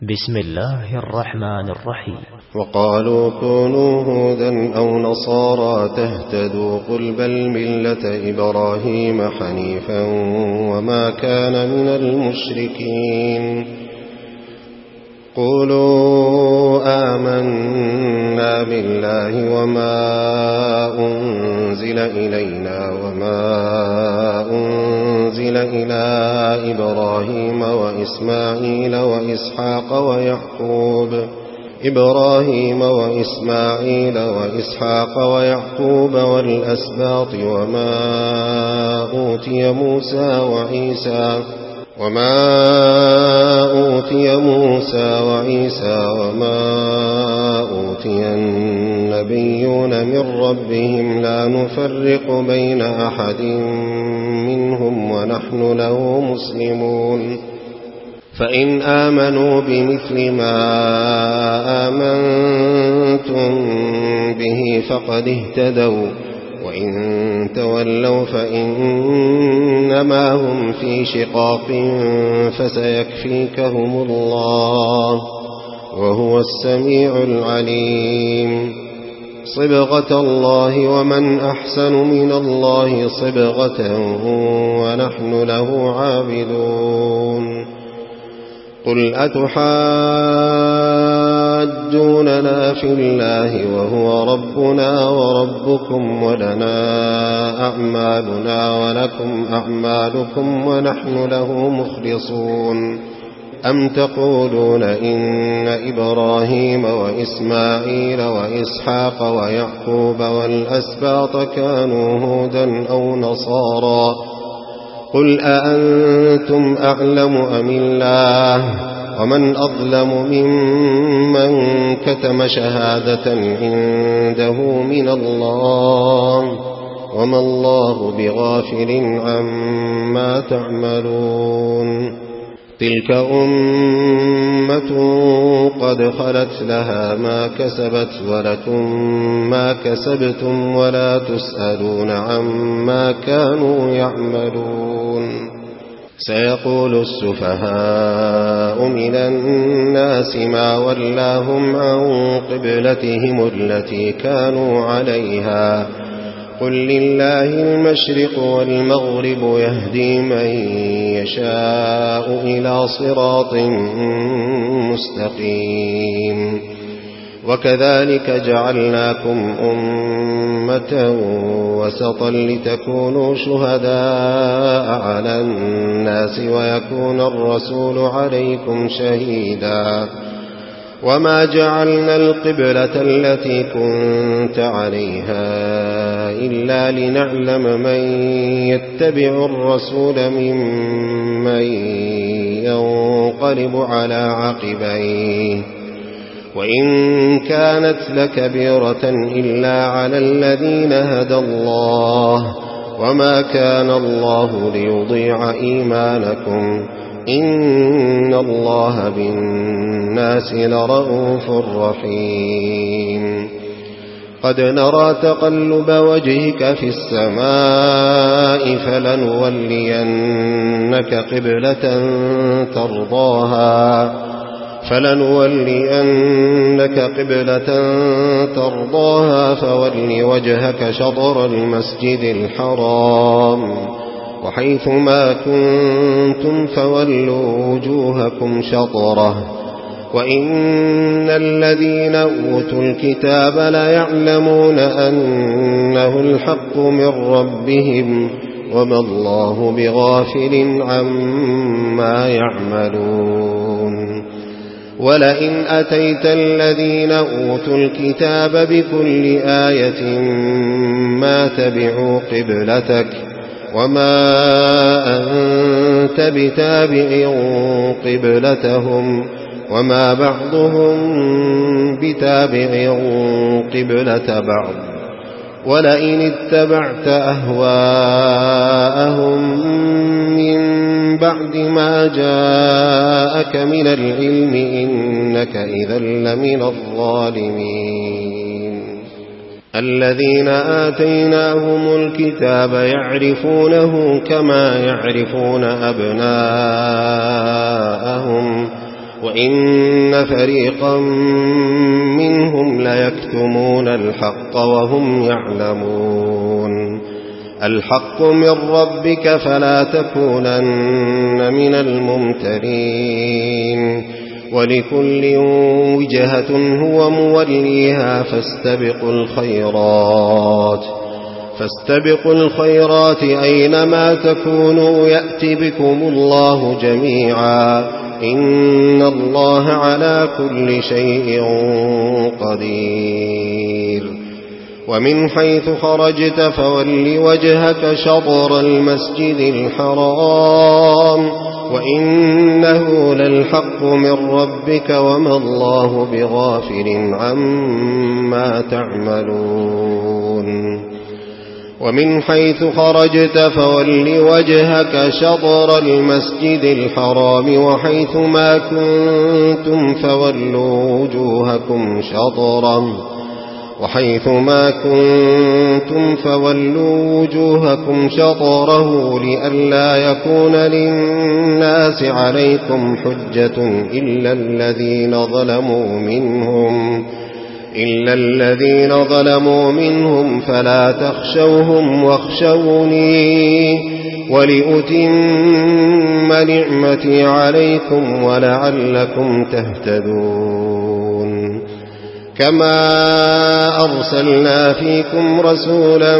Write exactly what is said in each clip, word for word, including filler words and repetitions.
بسم الله الرحمن الرحيم. وقالوا كونوا هودا أو نصارى تهتدوا قل بل ملة إبراهيم حنيفا وما كان من المشركين. قولوا آمنا بالله وما أنزل إلينا وما أنزل إلى إبراهيم وإسماعيل وإسحاق ويعقوب إبراهيم وإسماعيل وإسحاق ويعقوب والأسباط وما أوتي موسى وعيسى وما أوتي موسى وعيسى وما أوتي النبيون من ربهم لا نفرق بين أحد منهم ونحن له مسلمون. فإن آمنوا بمثل ما آمنتم به فقد اهتدوا وإن تولوا فإنما هم في شقاق فسيكفيكهم الله وهو السميع العليم. صبغة الله ومن أحسن من الله صبغة ونحن له عابدون. قل أتحاجوننا في الله وهو ربنا وربكم ولنا أعمالنا ولكم أعمالكم ونحن له مخلصون. أم تقولون إن إبراهيم وإسماعيل وإسحاق ويعقوب والأسباط كانوا هودا أو نصارى قل أأنتم أعلم أم الله ومن أظلم ممن كتم شهادة عنده من الله وما الله بغافل عما تعملون. تلك أمة قد خلت لها ما كسبت ولكم ما كسبتم ولا تسألون عما كانوا يعملون. سيقول السفهاء من الناس ما ولاهم عن قبلتهم التي كانوا عليها قل لله المشرق والمغرب يهدي من يشاء إلى صراط مستقيم. وكذلك جعلناكم أمة وسطا لتكونوا شهداء على الناس ويكون الرسول عليكم شهيدا. وما جعلنا القبلة التي كنت عليها إلا لنعلم من يتبع الرسول ممن ينقلب على عقبيه وإن كانت لكبيرة إلا على الذين هدى الله وما كان الله ليضيع إيمانكم إن الله بالناس لرءوف رحيم. قد نرى تقلب وجهك في السماء فلنولينك قبلة ترضاها فلنولينك قبلة ترضاها فول وجهك شطر المسجد الحرام وحيث ما كنتم فولوا وجوهكم شطره وإن الذين أوتوا الكتاب ليعلمون أنه الحق من ربهم وما الله بغافل عما يعملون. ولئن أتيت الذين أوتوا الكتاب بكل آية ما تبعوا قبلتك وما أنت بتابع قبلتهم وما بعضهم بتابع قبلة بعض. ولئن اتبعت أهواءهم من بعد ما جاءك من العلم إنك إذا لمن الظالمين. الذين آتيناهم الكتاب يعرفونه كما يعرفون أبناءهم وإن فريقا منهم ليكتمون الحق وهم يعلمون. الحق من ربك فلا تكونن من الممترين. ولكل وجهة هو موليها فاستبقوا الخيرات فاستبقوا الخيرات أينما تكونوا يأتي بكم الله جميعا إن الله على كل شيء قدير. ومن حيث خرجت فول وجهك شطر المسجد الحرام وإنه للحق من ربك وما الله بغافل عما تعملون. ومن حيث خرجت فول وجهك شطر المسجد الحرام وحيث ما كنتم فولوا وجوهكم شطرا وحيث ما كنتم فولوا وجوهكم شطره لئلا يكون للناس عليكم حجة إلا الذين ظلموا منهم إلا الذين ظلموا منهم فلا تخشوهم واخشوني ولأتم نعمتي عليكم ولعلكم تهتدون. كما أرسلنا فيكم رسولا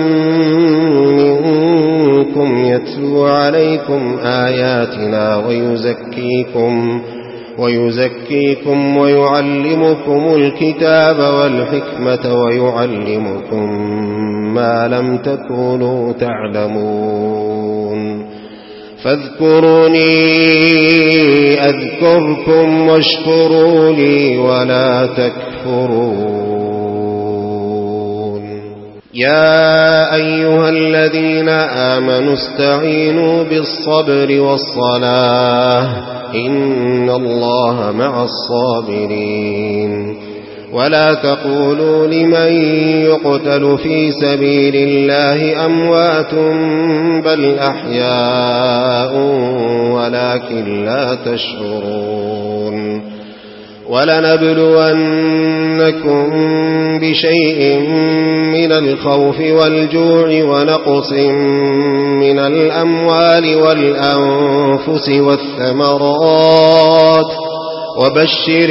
منكم يتلو عليكم آياتنا ويزكيكم ويزكيكم ويعلمكم الكتاب والحكمة ويعلمكم ما لم تكونوا تعلمون. فاذكروني أذكركم واشكروا لي ولا تكفرون. يا أيها الذين آمنوا استعينوا بالصبر والصلاة إن الله مع الصابرين. ولا تقولوا لمن يقتل في سبيل الله أموات بل أحياء ولكن لا تشعرون. ولنبلونكم بشيء من الخوف والجوع ونقص من الأموال والأنفس والثمرات وبشر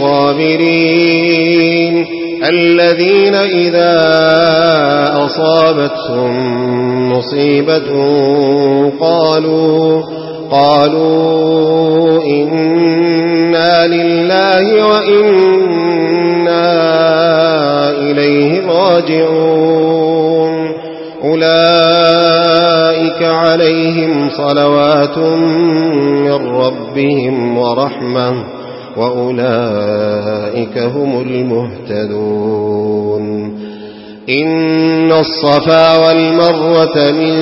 الصابرين الذين إذا أصابتهم مصيبة قالوا قالوا إنا لله وإنا إليه راجعون. أولئك عليهم صلوات من ربهم ورحمة وأولئك هم المهتدون. إن الصفا والمروة من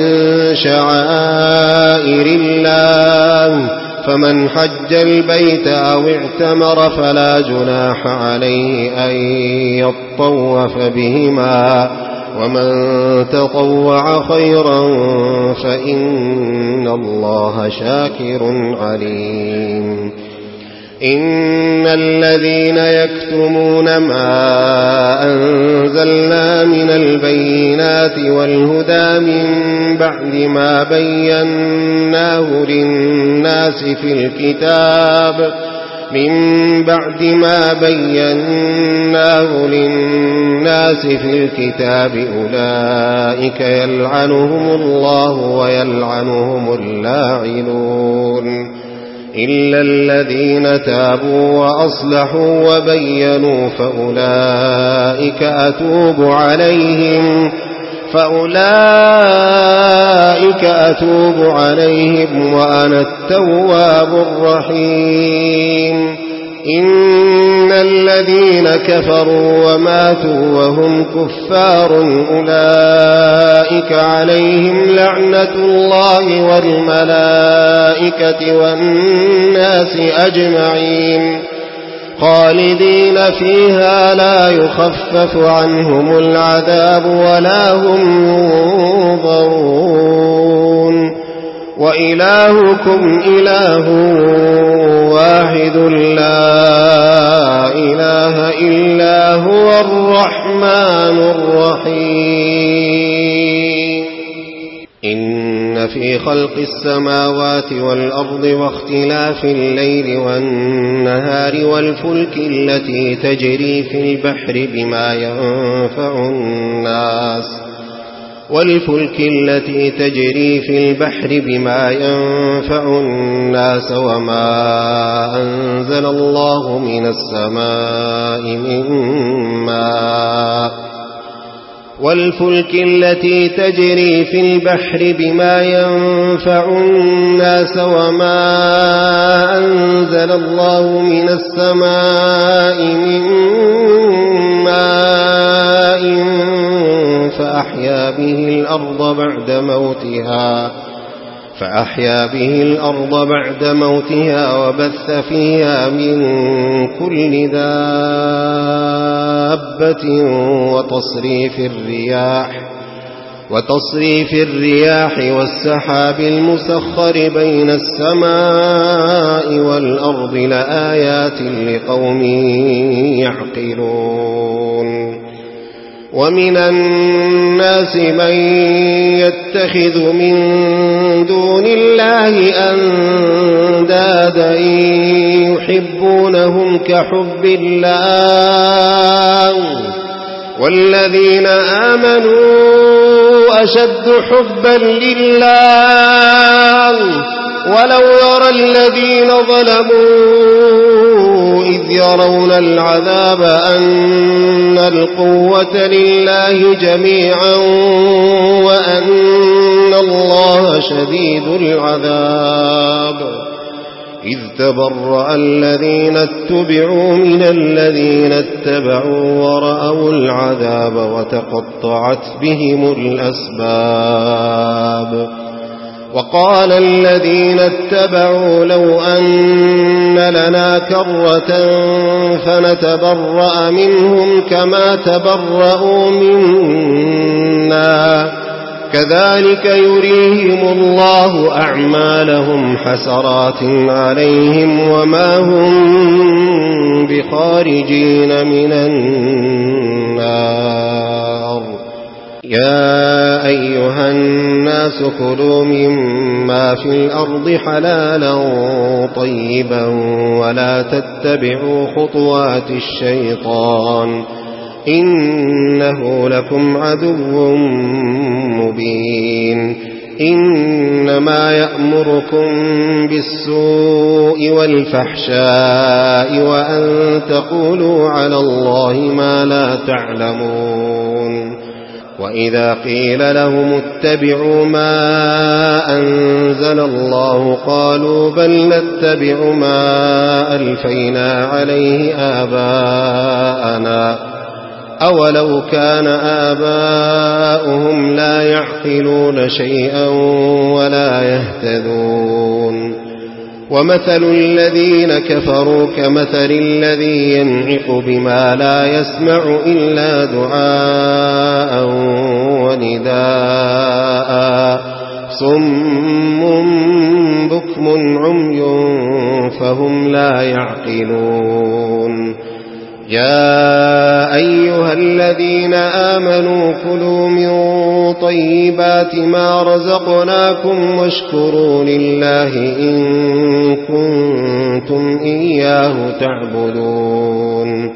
شعائر الله فمن حج البيت أو اعتمر فلا جناح عليه أن يطوف بهما ومن تطوع خيرا فإن الله شاكر عليم. إن الذين يكتمون ما أنزلنا من البينات والهدى من بعد ما بيناه للناس في الكتاب من بعد ما بيناه للناس في الكتاب أولئك يلعنهم الله ويلعنهم اللاعنون إلا الذين تابوا وأصلحوا وبينوا فأولئك أتوب عليهم فأولئك أتوب عليهم وأنا التواب الرحيم. إن الذين كفروا وماتوا وهم كفار أولئك عليهم لعنة الله والملائكة والناس أجمعين خالدين فيها لا يخفف عنهم العذاب ولا هم ينظرون. وإلهكم إله واحد لا إله إلا هو الرحمن الرحيم إن في خلق السماوات والأرض واختلاف الليل والنهار والفلك التي تجري في البحر بما ينفع الناس والفلك التي تجري في البحر بما ينفع الناس وما أنزل الله من السماء من ماء والفلك التي تجري في البحر بما ينفع الناس وما أنزل الله من السماء من ماء فأحيا به الأرض بعد موتها فأحيا به الأرض بعد موتها وبث فيها من كل دابة وتصريف الرياح وتصريف الرياح والسحاب المسخر بين السماء والأرض لآيات لقوم يعقلون ومن الناس من يتخذ من دون الله أندادا يحبونهم كحب الله والذين آمنوا أشد حبا لله ولو يرى الذين ظلموا إذ يرون العذاب أن القوة لله جميعا وأن الله شديد العذاب إذ تبرأ الذين اتبعوا من الذين اتبعوا ورأوا العذاب وتقطعت بهم الأسباب وقال الذين اتبعوا لو أن لنا كرة فنتبرأ منهم كما تبرأوا منا كذلك يريهم الله أعمالهم حسرات عليهم وما هم بخارجين من النار يا أيها الناس كلوا مما في الأرض حلالا طيبا ولا تتبعوا خطوات الشيطان إنه لكم عدو مبين إنما يأمركم بالسوء والفحشاء وأن تقولوا على الله ما لا تعلمون وإذا قيل لهم اتبعوا ما أنزل الله قالوا بل نتبع ما ألفينا عليه آباءنا أولو كان آباؤهم لا يعقلون شيئا ولا يهتدون ومثل الذين كفروا كمثل الذي ينعق بما لا يسمع إلا دعاء ونداء صم بكم عمي فهم لا يعقلون يا أيها الذين آمنوا كلوا من طيبات ما رزقناكم واشكروا لله إن كنتم إياه تعبدون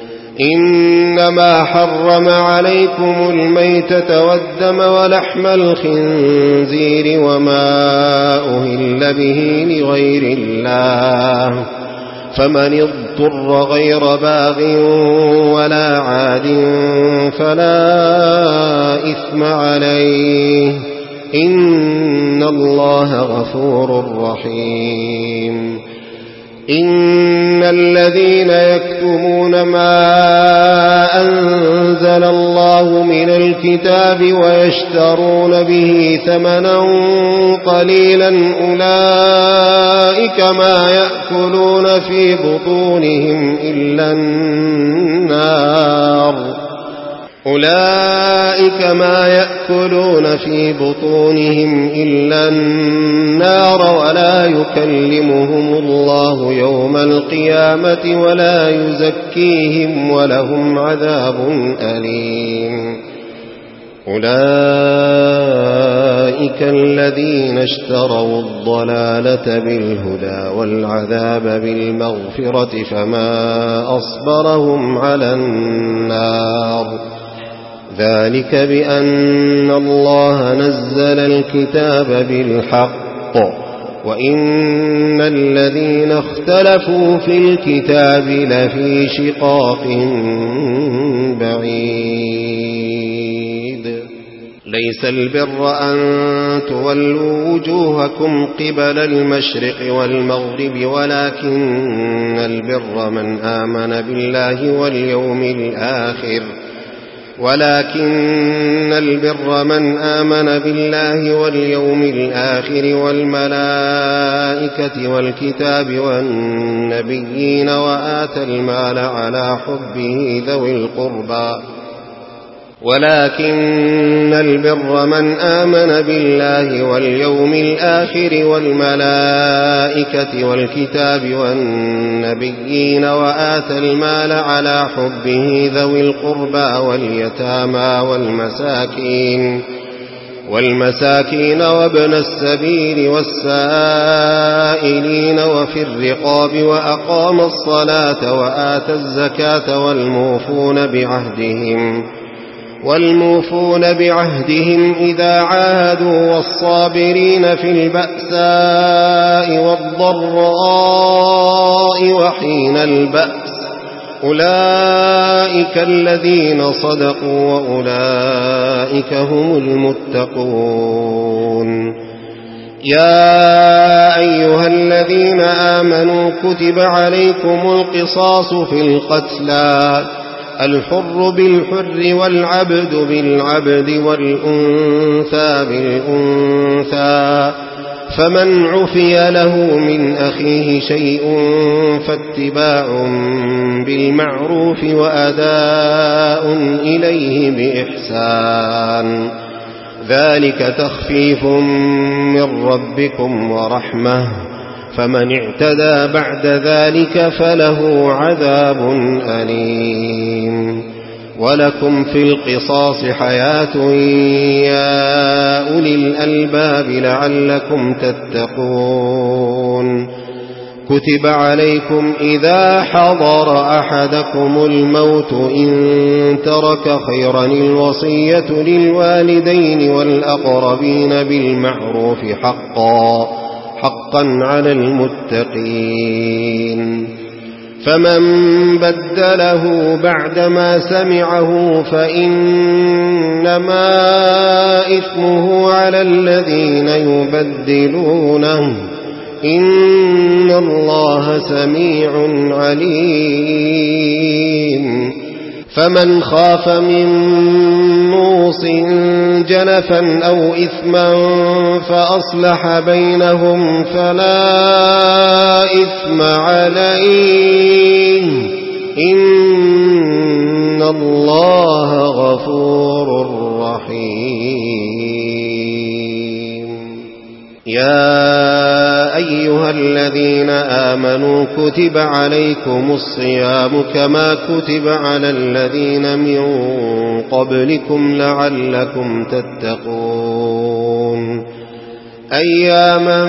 إنما حرم عليكم الميتة والدم ولحم الخنزير وما أهل به لغير الله فمن اضطر غير باغ ولا عاد فلا إثم عليه إن الله غفور رحيم إن الذين يكتمون ما أنزل الله من الكتاب ويشترون به ثمنا قليلا أولئك ما يأكلون في بطونهم إلا النار أولئك ما يأكلون في بطونهم إلا النار ولا يكلمهم الله يوم القيامة ولا يزكيهم ولهم عذاب أليم أولئك الذين اشتروا الضلالة بالهدى والعذاب بالمغفرة فما أصبرهم على النار ذلك بأن الله نزل الكتاب بالحق وإن الذين اختلفوا في الكتاب لفي شقاق بعيد ليس البر أن تولوا وجوهكم قبل المشرق والمغرب ولكن البر من آمن بالله واليوم الآخر ولكن البر من آمن بالله واليوم الآخر والملائكة والكتاب والنبيين وآتى المال على حبه ذوي القربى ولكن البر من آمن بالله واليوم الآخر والملائكة والكتاب والنبيين وآتى المال على حبه ذوي القربى واليتامى والمساكين والمساكين وابن السبيل والسائلين وفي الرقاب وأقام الصلاة وآتى الزكاة والموفون بعهدهم والموفون بعهدهم إذا عاهدوا والصابرين في البأساء والضراء وحين البأس أولئك الذين صدقوا وأولئك هم المتقون يا أيها الذين آمنوا كتب عليكم القصاص في القتلى الحر بالحر والعبد بالعبد والأنثى بالأنثى فمن عفي له من أخيه شيء فاتباع بالمعروف وأداء إليه بإحسان ذلك تخفيف من ربكم ورحمة فمن اعتدى بعد ذلك فله عذاب أليم ولكم في القصاص حياة يا أولي الألباب لعلكم تتقون كتب عليكم إذا حضر أحدكم الموت إن ترك خيرا الوصية للوالدين والأقربين بالمعروف حقا حقا على المتقين فمن بدله بعدما سمعه فإنما إثمه على الذين يبدلونه إن الله سميع عليم فمن خاف من موص جنفا أو إثما فأصلح بينهم فلا إثم عليه إن الله غفور رحيم يا أيها الذين آمنوا كتب عليكم الصيام كما كتب على الذين من قبلكم لعلكم تتقون أياما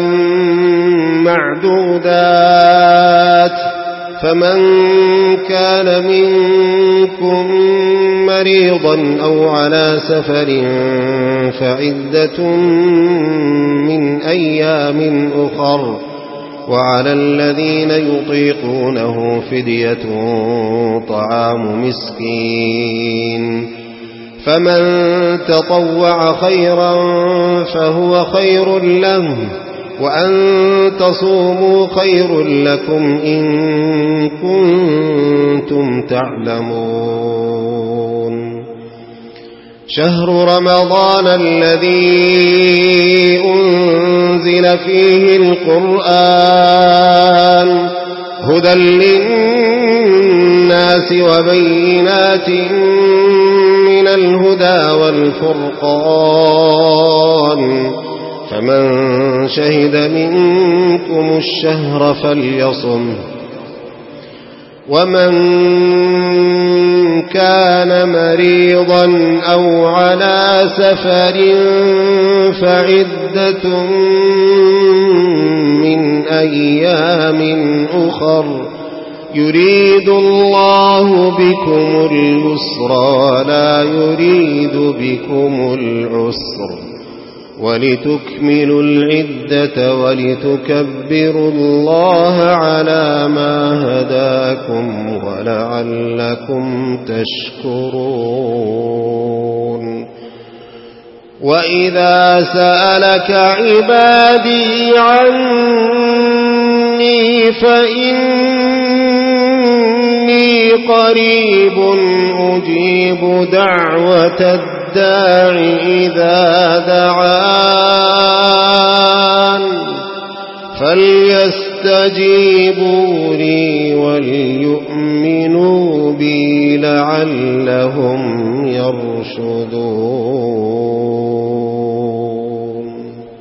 معدودات فمن كان منكم مريضا أو على سفر فعدة من أيام أخر وعلى الذين يطيقونه فدية طعام مسكين فمن تطوع خيرا فهو خير له وأن تصوموا خير لكم إن كنتم تعلمون شهر رمضان الذي أنزل فيه القرآن هدى للناس وبينات من الهدى والفرقان، فمن شهد منكم الشهر فليصم، ومن كان مريضا أو على سفر فعدة من أيام أخر، يريد الله بكم اليسر ولا يريد بكم العسر، ولتكملوا العدة ولتكبروا الله على ما هداكم ولعلكم تشكرون. وإذا سألك عبادي عني فإني قريب أجيب دعوة الداع إذا دعان، فليستجيبوا لي وليؤمنوا بي لعلهم يرشدون.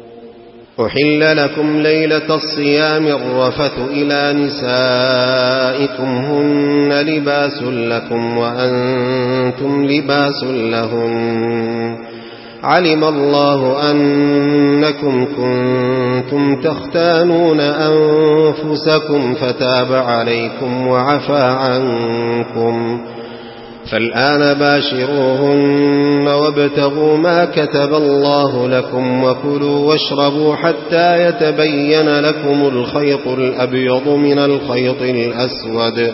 أحل لكم ليلة الصيام الرفث إلى نسائكم هن لباس لكم وأنتم لباس لهن، علم الله أنكم كنتم تختانون أنفسكم فتاب عليكم وعفى عنكم، فالآن باشروهن وابتغوا ما كتب الله لكم، وكلوا واشربوا حتى يتبين لكم الخيط الأبيض من الخيط الأسود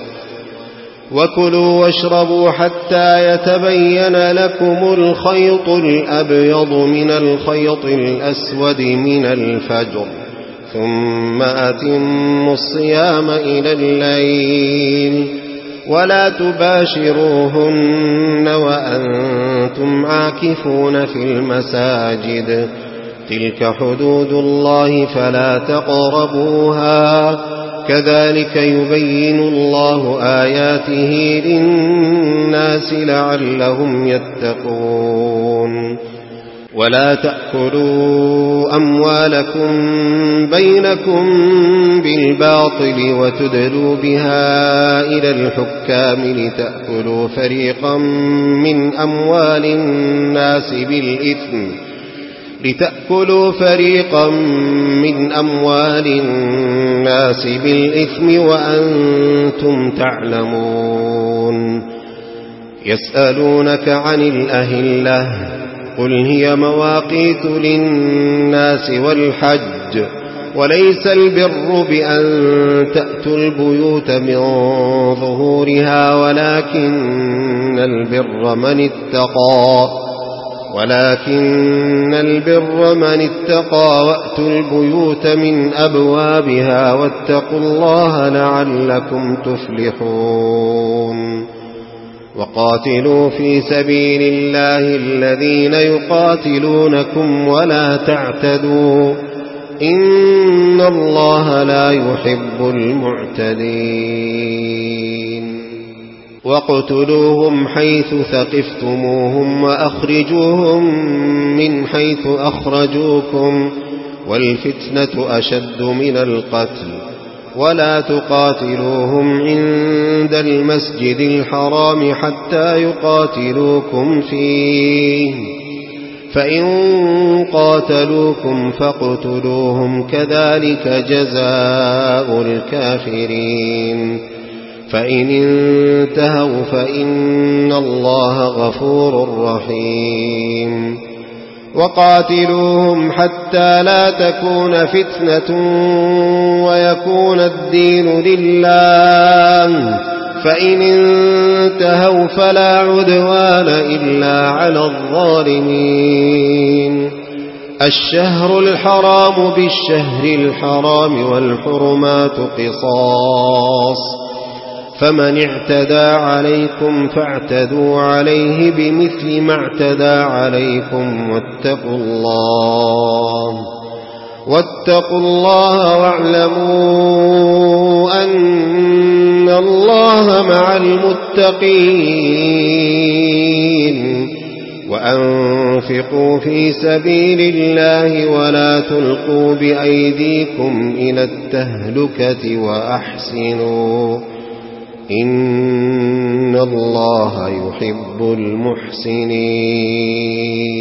وكلوا واشربوا حتى يتبين لكم الخيط الأبيض من الخيط الأسود من الفجر، ثم أتموا الصيام إلى الليل، ولا تباشروهن وأنتم عاكفون في المساجد، تلك حدود الله فلا تقربوها، كذلك يبين الله آياته للناس لعلهم يتقون. ولا تأكلوا أموالكم بينكم بالباطل وتدلوا بها إلى الحكام لتأكلوا فريقا من أموال الناس بالإثم لتأكلوا فريقا من أموال الناس بالإثم وأنتم تعلمون. يسألونك عن الأهلة قل هي مواقيت للناس والحج، وليس البر بأن تأتوا البيوت من ظهورها ولكن البر من اتقى ولكن البر من اتقى وأتوا البيوت من أبوابها واتقوا الله لعلكم تفلحون. وقاتلوا في سبيل الله الذين يقاتلونكم ولا تعتدوا إن الله لا يحب المعتدين. واقتلوهم حيث ثقفتموهم وأخرجوهم من حيث أخرجوكم والفتنة أشد من القتل، ولا تقاتلوهم عند المسجد الحرام حتى يقاتلوكم فيه، فإن قاتلوكم فاقتلوهم كذلك جزاء الكافرين، فإن انتهوا فإن الله غفور رحيم. وقاتلوهم حتى لا تكون فتنة ويكون الدين لله، فإن انتهوا فلا عدوان إلا على الظالمين. الشهر الحرام بالشهر الحرام والحرمات قصاص، فمن اعتدى عليكم فاعتدوا عليه بمثل ما اعتدى عليكم واتقوا الله واتقوا الله واعلموا أن الله مع المتقين. وأنفقوا في سبيل الله ولا تلقوا بأيديكم إلى التهلكة وأحسنوا إن الله يحب المحسنين